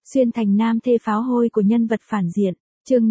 Xuyên thành nam thê pháo hôi của nhân vật phản diện. Chương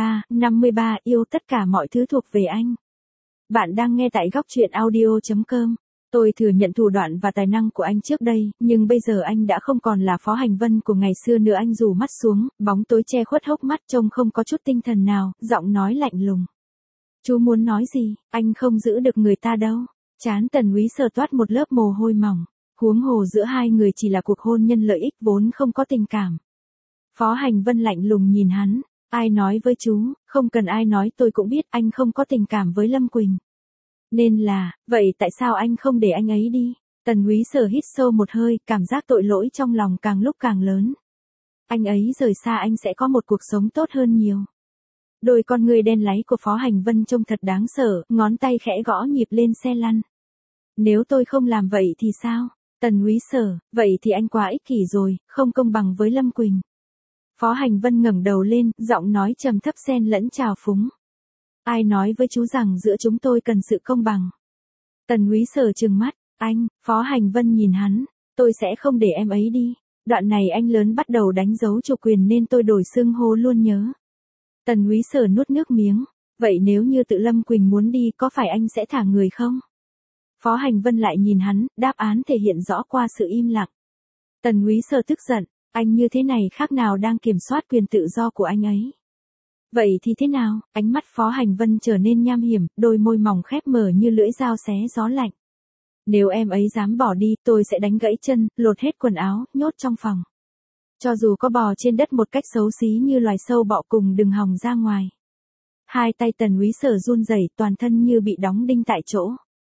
53, yêu tất cả mọi thứ thuộc về anh. Bạn đang nghe tại góc truyện audio.com. Tôi thừa nhận thủ đoạn và tài năng của anh trước đây, nhưng bây giờ anh đã không còn là Phó Hành Vân của ngày xưa nữa. Anh rủ mắt xuống, bóng tối che khuất hốc mắt trông không có chút tinh thần nào, giọng nói lạnh lùng. Chú muốn nói gì, anh không giữ được người ta đâu. Trán Tần Úy Sở toát một lớp mồ hôi mỏng. Huống hồ giữa hai người chỉ là cuộc hôn nhân lợi ích vốn không có tình cảm. Phó Hành Vân lạnh lùng nhìn hắn. Ai nói với chú, không cần ai nói tôi cũng biết anh không có tình cảm với Lâm Quỳnh. Nên là, vậy tại sao anh không để anh ấy đi? Tần Úy Sở hít sâu một hơi, cảm giác tội lỗi trong lòng càng lúc càng lớn. Anh ấy rời xa anh sẽ có một cuộc sống tốt hơn nhiều. Đôi con người đen láy của Phó Hành Vân trông thật đáng sợ, ngón tay khẽ gõ nhịp lên xe lăn. Nếu tôi không làm vậy thì sao? Tần Úy Sở, vậy thì anh quá ích kỷ rồi, không công bằng với Lâm Quỳnh. Phó Hành Vân ngẩng đầu lên, giọng nói trầm thấp xen lẫn trào phúng. Ai nói với chú rằng giữa chúng tôi cần sự công bằng? Tần Úy Sở trừng mắt, anh, Phó Hành Vân nhìn hắn, tôi sẽ không để em ấy đi. Đoạn này anh lớn bắt đầu đánh dấu chủ quyền nên tôi đổi xưng hô luôn nhớ. Tần Úy Sở nuốt nước miếng, vậy nếu như tự Lâm Quỳnh muốn đi có phải anh sẽ thả người không? Phó Hành Vân lại nhìn hắn, đáp án thể hiện rõ qua sự im lặng. Tần Úy Sở tức giận, anh như thế này khác nào đang kiểm soát quyền tự do của anh ấy. Vậy thì thế nào? Ánh mắt Phó Hành Vân trở nên nham hiểm, đôi môi mỏng khép mở như lưỡi dao xé gió lạnh. Nếu em ấy dám bỏ đi, tôi sẽ đánh gãy chân, lột hết quần áo, nhốt trong phòng. Cho dù có bò trên đất một cách xấu xí như loài sâu bọ cùng đừng hòng ra ngoài. Hai tay Tần Úy Sở run rẩy, toàn thân như bị đóng đinh tại chỗ.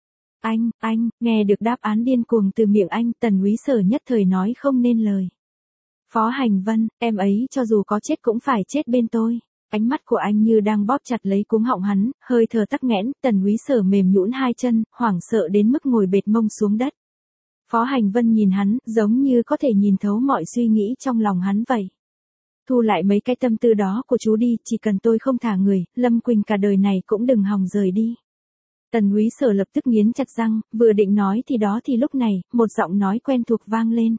Anh, nghe được đáp án điên cuồng từ miệng anh, Tần Úy Sở nhất thời nói không nên lời. Phó Hành Vân, em ấy cho dù có chết cũng phải chết bên tôi. Ánh mắt của anh như đang bóp chặt lấy cuống họng hắn, hơi thở tắc nghẽn, Tần Úy Sở mềm nhũn hai chân, hoảng sợ đến mức ngồi bệt mông xuống đất. Phó Hành Vân nhìn hắn, giống như có thể nhìn thấu mọi suy nghĩ trong lòng hắn vậy. Thu lại mấy cái tâm tư đó của chú đi, chỉ cần tôi không thả người, Lâm Quỳnh cả đời này cũng đừng hòng rời đi. Tần Úy Sở lập tức nghiến chặt răng, vừa định nói thì đó thì lúc này, một giọng nói quen thuộc vang lên.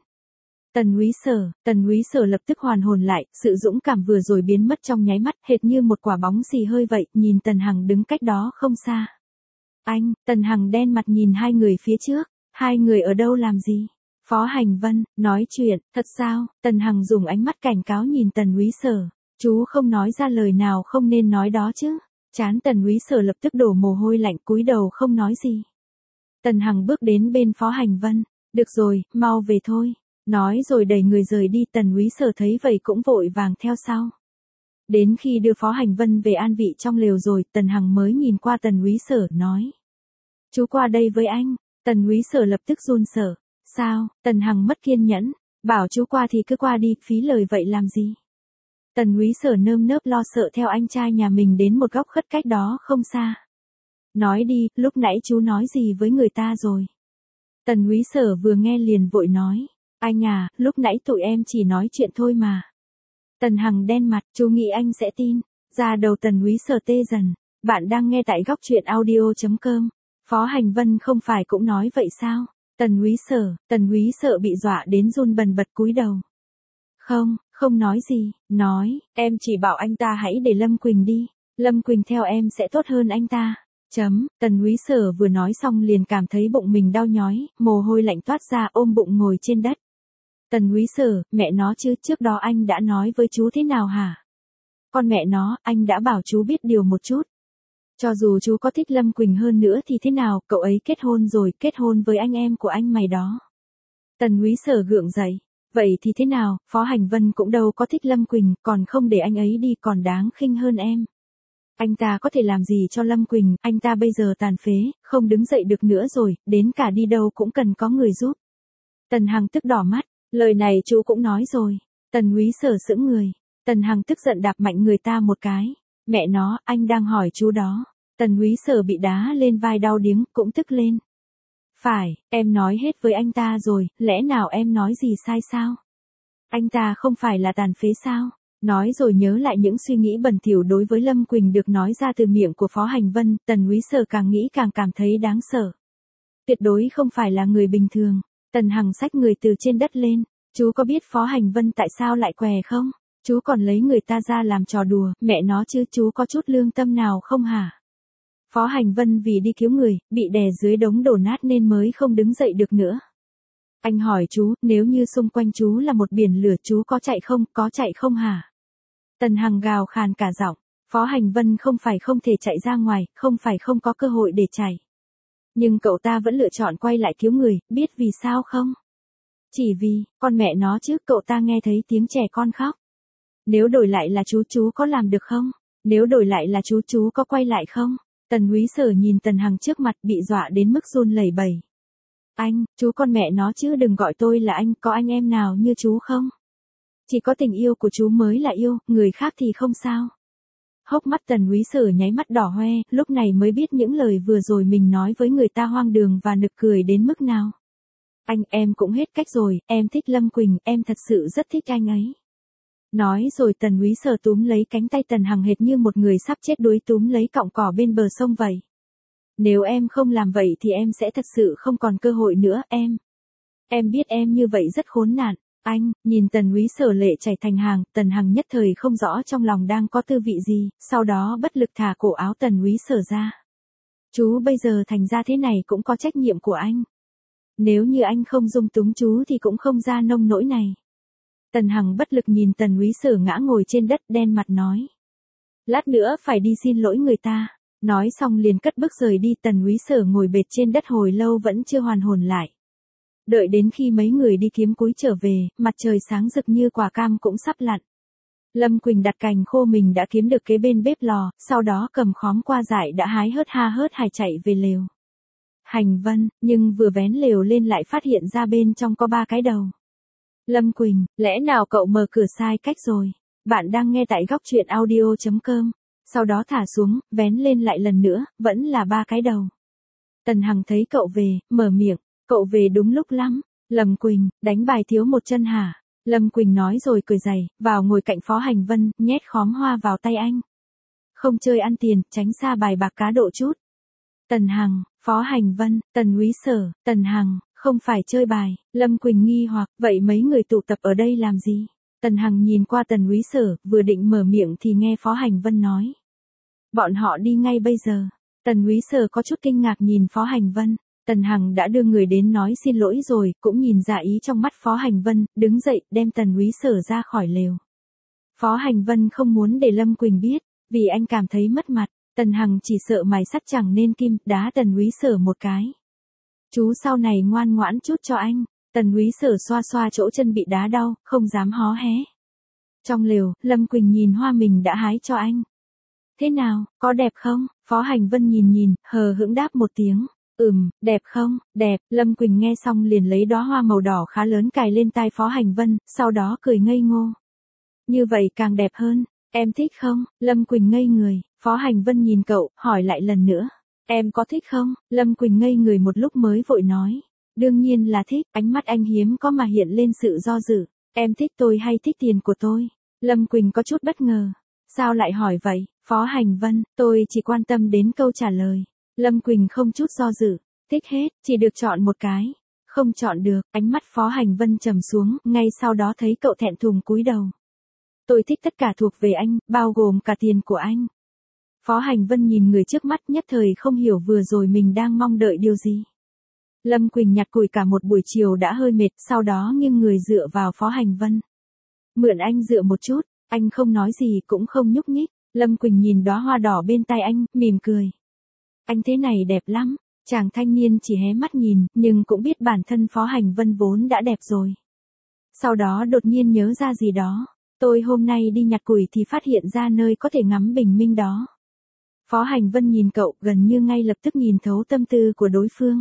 Tần Úy Sở lập tức hoàn hồn lại, sự dũng cảm vừa rồi biến mất trong nháy mắt, hệt như một quả bóng xì hơi vậy, nhìn Tần Hằng đứng cách đó không xa. Anh, Tần Hằng đen mặt nhìn hai người phía trước, hai người ở đâu làm gì? Phó Hành Vân, nói chuyện, thật sao? Tần Hằng dùng ánh mắt cảnh cáo nhìn Tần Úy Sở, chú không nói ra lời nào không nên nói đó chứ. Trán Tần Úy Sở lập tức đổ mồ hôi lạnh, cúi đầu không nói gì. Tần Hằng bước đến bên Phó Hành Vân, được rồi, mau về thôi. Nói rồi đẩy người rời đi, Tần Úy Sở thấy vậy cũng vội vàng theo sau. Đến khi đưa Phó Hành Vân về an vị trong lều rồi, Tần Hằng mới nhìn qua Tần Úy Sở, nói. Chú qua đây với anh. Tần Úy Sở lập tức run sợ. Sao? Tần Hằng mất kiên nhẫn. Bảo chú qua thì cứ qua đi, phí lời vậy làm gì? Tần Úy Sở nơm nớp lo sợ theo anh trai nhà mình đến một góc khất cách đó không xa. Nói đi, lúc nãy chú nói gì với người ta rồi? Tần Úy Sở vừa nghe liền vội nói. Anh à, lúc nãy tụi em chỉ nói chuyện thôi mà. Tần Hằng đen mặt, chú nghĩ anh sẽ tin. Da đầu Tần Úy Sở tê dần. Bạn đang nghe tại góc truyện audio.com. Phó Hành Vân không phải cũng nói vậy sao? Tần Úy Sở bị dọa đến run bần bật cúi đầu. Không nói gì, nói, em chỉ bảo anh ta hãy để Lâm Quỳnh đi. Lâm Quỳnh theo em sẽ tốt hơn anh ta. Tần Úy Sở vừa nói xong liền cảm thấy bụng mình đau nhói, mồ hôi lạnh toát ra, ôm bụng ngồi trên đất. Tần Úy Sở, mẹ nó chứ, trước đó anh đã nói với chú thế nào hả? Con mẹ nó, anh đã bảo chú biết điều một chút. Cho dù chú có thích Lâm Quỳnh hơn nữa thì thế nào, cậu ấy kết hôn rồi, kết hôn với anh em của anh mày đó. Tần Úy Sở gượng dậy. Vậy thì thế nào, Phó Hành Vân cũng đâu có thích Lâm Quỳnh, còn không để anh ấy đi còn đáng khinh hơn em. Anh ta có thể làm gì cho Lâm Quỳnh, anh ta bây giờ tàn phế, không đứng dậy được nữa rồi, đến cả đi đâu cũng cần có người giúp. Tần Hằng tức đỏ mắt, lời này chú cũng nói rồi. Tần Úy Sở sững người. Tần Hằng tức giận đạp mạnh người ta một cái. Mẹ nó, anh đang hỏi chú đó. Tần Úy Sở bị đá lên vai đau điếng, cũng tức lên. Phải, em nói hết với anh ta rồi, lẽ nào em nói gì sai sao? Anh ta không phải là tàn phế sao? Nói rồi nhớ lại những suy nghĩ bẩn thỉu đối với Lâm Quỳnh được nói ra từ miệng của Phó Hành Vân, Tần Úy Sở càng nghĩ càng cảm thấy đáng sợ. Tuyệt đối không phải là người bình thường. Tần Hằng xách người từ trên đất lên. Chú có biết Phó Hành Vân tại sao lại què không? Chú còn lấy người ta ra làm trò đùa, mẹ nó chứ chú có chút lương tâm nào không hả? Phó Hành Vân vì đi cứu người, bị đè dưới đống đổ nát nên mới không đứng dậy được nữa. Anh hỏi chú, nếu như xung quanh chú là một biển lửa chú có chạy không hả? Tần Hằng gào khàn cả giọng, Phó Hành Vân không phải không thể chạy ra ngoài, không phải không có cơ hội để chạy. Nhưng cậu ta vẫn lựa chọn quay lại cứu người, biết vì sao không? Chỉ vì, con mẹ nó chứ, cậu ta nghe thấy tiếng trẻ con khóc. Nếu đổi lại là chú có làm được không? Nếu đổi lại là chú có quay lại không? Tần Úy Sở nhìn Tần Hằng trước mặt bị dọa đến mức run lẩy bẩy. Anh, chú con mẹ nó chứ đừng gọi tôi là anh, có anh em nào như chú không? Chỉ có tình yêu của chú mới là yêu, người khác thì không sao. Hốc mắt Tần Úy Sở nháy mắt đỏ hoe, lúc này mới biết những lời vừa rồi mình nói với người ta hoang đường và nực cười đến mức nào. Anh, em cũng hết cách rồi, em thích Lâm Quỳnh, em thật sự rất thích anh ấy. Nói rồi Tần Úy Sở túm lấy cánh tay Tần Hằng hệt như một người sắp chết đuối túm lấy cọng cỏ bên bờ sông vậy. Nếu em không làm vậy thì em sẽ thật sự không còn cơ hội nữa, em. Em biết em như vậy rất khốn nạn. Anh, nhìn Tần Úy Sở lệ chảy thành hàng, Tần Hằng nhất thời không rõ trong lòng đang có tư vị gì, sau đó bất lực thả cổ áo Tần Úy Sở ra. Chú bây giờ thành ra thế này cũng có trách nhiệm của anh. Nếu như anh không dung túng chú thì cũng không ra nông nỗi này. Tần Hằng bất lực nhìn Tần Úy Sở ngã ngồi trên đất đen mặt nói. Lát nữa phải đi xin lỗi người ta. Nói xong liền cất bước rời đi. Tần Úy Sở ngồi bệt trên đất hồi lâu vẫn chưa hoàn hồn lại. Đợi đến khi mấy người đi kiếm cúi trở về, mặt trời sáng rực như quả cam cũng sắp lặn. Lâm Quỳnh đặt cành khô mình đã kiếm được kế bên bếp lò, sau đó cầm khóm qua dại đã hái hớt ha hớt hải chạy về lều. Hành Vân, nhưng vừa vén lều lên lại phát hiện ra bên trong có 3 cái đầu. Lâm Quỳnh, lẽ nào cậu mở cửa sai cách rồi? Bạn đang nghe tại góc truyện audio.com. Sau đó thả xuống, vén lên lại lần nữa, vẫn là 3 cái đầu. Tần Hằng thấy cậu về, mở miệng, cậu về đúng lúc lắm. Lâm Quỳnh, đánh bài thiếu một chân hả? Lâm Quỳnh nói rồi cười dày, vào ngồi cạnh Phó Hành Vân, nhét khóm hoa vào tay anh. Không chơi ăn tiền, tránh xa bài bạc cá độ chút. Tần Hằng, Phó Hành Vân, Tần Úy Sở, Tần Hằng, không phải chơi bài. Lâm Quỳnh nghi hoặc, vậy mấy người tụ tập ở đây làm gì? Tần Hằng nhìn qua Tần Úy Sở, vừa định mở miệng thì nghe Phó Hành Vân nói. Bọn họ đi ngay bây giờ. Tần Úy Sở có chút kinh ngạc nhìn Phó Hành Vân. Tần Hằng đã đưa người đến nói xin lỗi rồi, cũng nhìn ra ý trong mắt Phó Hành Vân, đứng dậy, đem Tần Úy Sở ra khỏi lều. Phó Hành Vân không muốn để Lâm Quỳnh biết, vì anh cảm thấy mất mặt. Tần Hằng chỉ sợ mài sắt chẳng nên kim, đá Tần Úy Sở một cái. Chú sau này ngoan ngoãn chút cho anh. Tần Úy Sở xoa xoa chỗ chân bị đá đau, không dám hó hé. Trong lều, Lâm Quỳnh nhìn hoa mình đã hái cho anh. Thế nào, có đẹp không? Phó Hành Vân nhìn, hờ hững đáp một tiếng. Đẹp không? Đẹp. Lâm Quỳnh nghe xong liền lấy đóa hoa màu đỏ khá lớn cài lên tai Phó Hành Vân, sau đó cười ngây ngô. Như vậy càng đẹp hơn. Em thích không? Lâm Quỳnh ngây người. Phó Hành Vân nhìn cậu, hỏi lại lần nữa. Em có thích không? Lâm Quỳnh ngây người một lúc mới vội nói. Đương nhiên là thích. Ánh mắt anh hiếm có mà hiện lên sự do dự. Em thích tôi hay thích tiền của tôi? Lâm Quỳnh có chút bất ngờ. Sao lại hỏi vậy? Phó Hành Vân, tôi chỉ quan tâm đến câu trả lời. Lâm Quỳnh không chút do dự. Thích hết, chỉ được chọn một cái. Không chọn được. Ánh mắt Phó Hành Vân trầm xuống, ngay sau đó thấy cậu thẹn thùng cúi đầu. Tôi thích tất cả thuộc về anh, bao gồm cả tiền của anh. Phó Hành Vân nhìn người trước mắt nhất thời không hiểu vừa rồi mình đang mong đợi điều gì. Lâm Quỳnh nhặt củi cả một buổi chiều đã hơi mệt, sau đó nghiêng người dựa vào Phó Hành Vân. Mượn anh dựa một chút, anh không nói gì cũng không nhúc nhích. Lâm Quỳnh nhìn đóa hoa đỏ bên tay anh, mỉm cười. Anh thế này đẹp lắm. Chàng thanh niên chỉ hé mắt nhìn, nhưng cũng biết bản thân Phó Hành Vân vốn đã đẹp rồi. Sau đó đột nhiên nhớ ra gì đó. Tôi hôm nay đi nhặt củi thì phát hiện ra nơi có thể ngắm bình minh đó. Phó Hành Vân nhìn cậu gần như ngay lập tức nhìn thấu tâm tư của đối phương.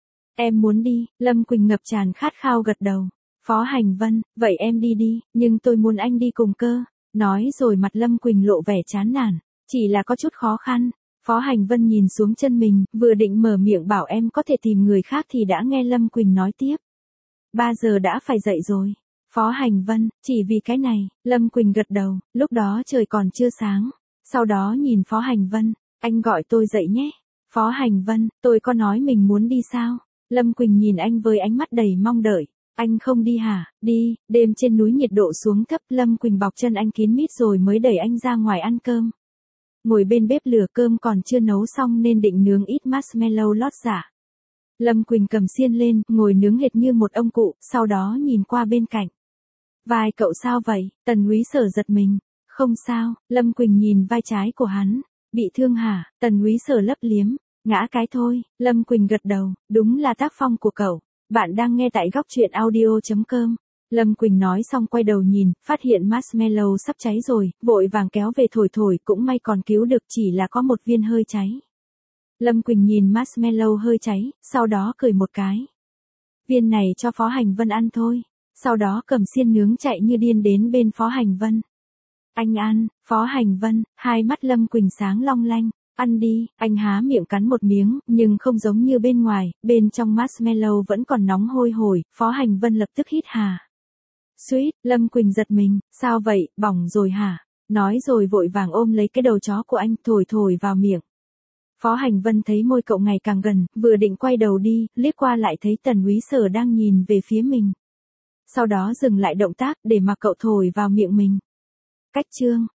Em muốn đi, Lâm Quỳnh ngập tràn khát khao gật đầu. Phó Hành Vân, vậy em đi đi, nhưng tôi muốn anh đi cùng cơ. Nói rồi mặt Lâm Quỳnh lộ vẻ chán nản, chỉ là có chút khó khăn. Phó Hành Vân nhìn xuống chân mình, vừa định mở miệng bảo em có thể tìm người khác thì đã nghe Lâm Quỳnh nói tiếp. 3 giờ đã phải dậy rồi. Phó Hành Vân, chỉ vì cái này, Lâm Quỳnh gật đầu, lúc đó trời còn chưa sáng. Sau đó nhìn Phó Hành Vân, anh gọi tôi dậy nhé. Phó Hành Vân, tôi có nói mình muốn đi sao? Lâm Quỳnh nhìn anh với ánh mắt đầy mong đợi. Anh không đi hả? Đi, đêm trên núi nhiệt độ xuống thấp, Lâm Quỳnh bọc chân anh kín mít rồi mới đẩy anh ra ngoài ăn cơm. Ngồi bên bếp lửa cơm còn chưa nấu xong nên định nướng ít marshmallow lót giả. Lâm Quỳnh cầm xiên lên, ngồi nướng hệt như một ông cụ, sau đó nhìn qua bên cạnh. Vai cậu sao vậy? Tần Úy Sở giật mình. Không sao, Lâm Quỳnh nhìn vai trái của hắn. Bị thương hả? Tần Úy Sở lấp liếm. Ngã cái thôi, Lâm Quỳnh gật đầu, đúng là tác phong của cậu. Bạn đang nghe tại góc truyện audio.com. Lâm Quỳnh nói xong quay đầu nhìn, phát hiện marshmallow sắp cháy rồi, vội vàng kéo về thổi thổi, cũng may còn cứu được, chỉ là có một viên hơi cháy. Lâm Quỳnh nhìn marshmallow hơi cháy, sau đó cười một cái. Viên này cho Phó Hành Vân ăn thôi. Sau đó cầm xiên nướng chạy như điên đến bên Phó Hành Vân. Anh ăn, Phó Hành Vân, hai mắt Lâm Quỳnh sáng long lanh. Ăn đi, anh há miệng cắn một miếng, nhưng không giống như bên ngoài, bên trong marshmallow vẫn còn nóng hôi hổi, Phó Hành Vân lập tức hít hà. Suýt, Lâm Quỳnh giật mình, sao vậy, bỏng rồi hả? Nói rồi vội vàng ôm lấy cái đầu chó của anh, thổi thổi vào miệng. Phó Hành Vân thấy môi cậu ngày càng gần, vừa định quay đầu đi, liếc qua lại thấy Tần Úy Sở đang nhìn về phía mình. Sau đó dừng lại động tác để mà cậu thổi vào miệng mình. Cách chương